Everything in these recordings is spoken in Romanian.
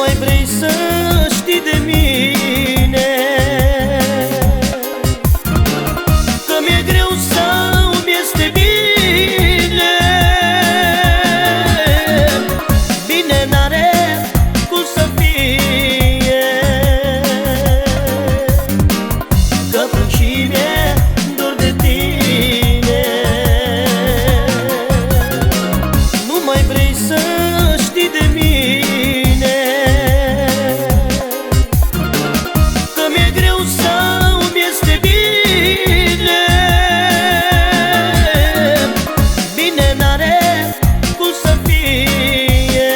mai vrei să știi de mine că mi-e greu sau-mi este bine. Bine n-are cum să fie, că plâng și mi-e dor de tine. Nu mai vrei să știi de mine că mi-e greu sau-mi este bine. Bine n-are cum să fie,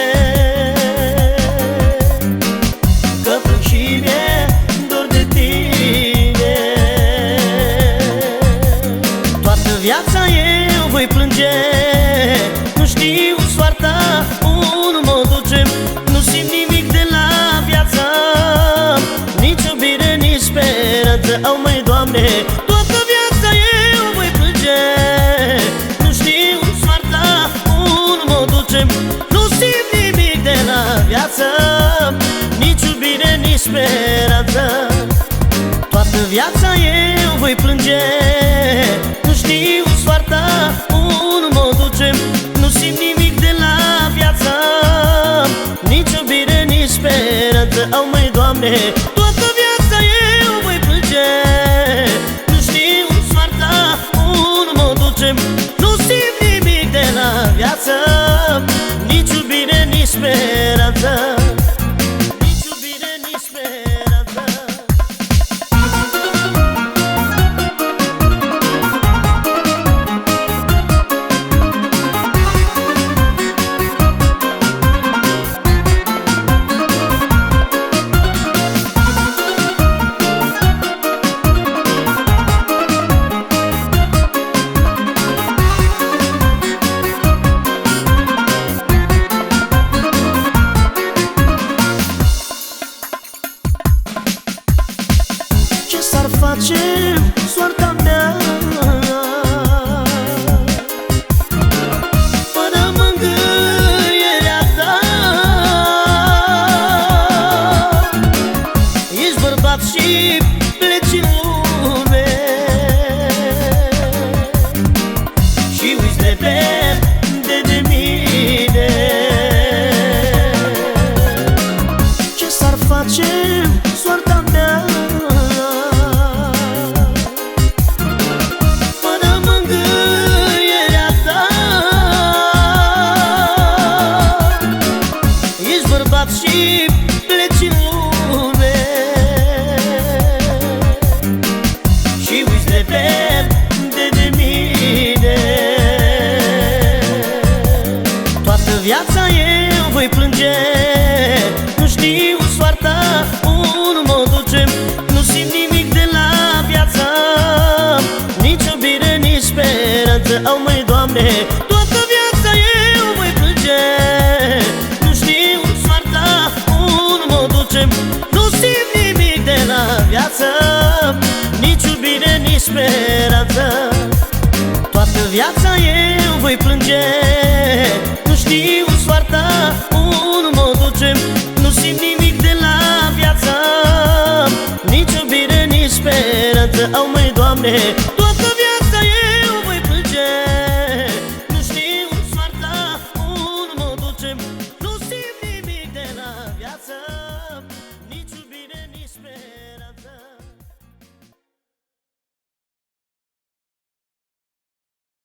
că plâng și mi-e dor de tine. Toată viața eu voi plânge, nu știu soarta unde mă duce. Nu simt nimic de la viață, nici iubire, nici speranță. Au măi, Doamne, toată viața eu voi plânge, nu știu soarta unde mă duce. Nu simt nimic de la viață, nici iubire, nici speranță. Toată viața eu voi plânge, nu știu soarta unde mă duce. Nu simt nimic de la viață, nici iubire, nici speranță. Au măi, Doamne, toată viața eu voi plânge, nu știu soarta unde mă duce. Nu simt nimic de la viață, nici iubire, nici speranță. Nici iubire, nici speranță. Ce s-ar face soarta mea fără mângâierea ta? Ești bărbat și pleci în lume și uiți repede de mine. Ce s-ar face soarta mea fără mângâierea ta? Ești bărbat și pleci în lume și uiți repede de mine. Toată viața eu voi plânge, nu știu soarta unde mă duce. Nu simt nimic de la viață, nici iubire, nici speranță. Au măi, Doamne, toată viața eu voi plânge, nu știu soarta unde mă duce. Nu simt nimic de la viață, nici iubire, nici speranță. Toată viața eu voi plânge, nu știu soarta unde mă duce. Nu simt nimic de la viață, nici iubire, nici speranță. Au măi, Doamne,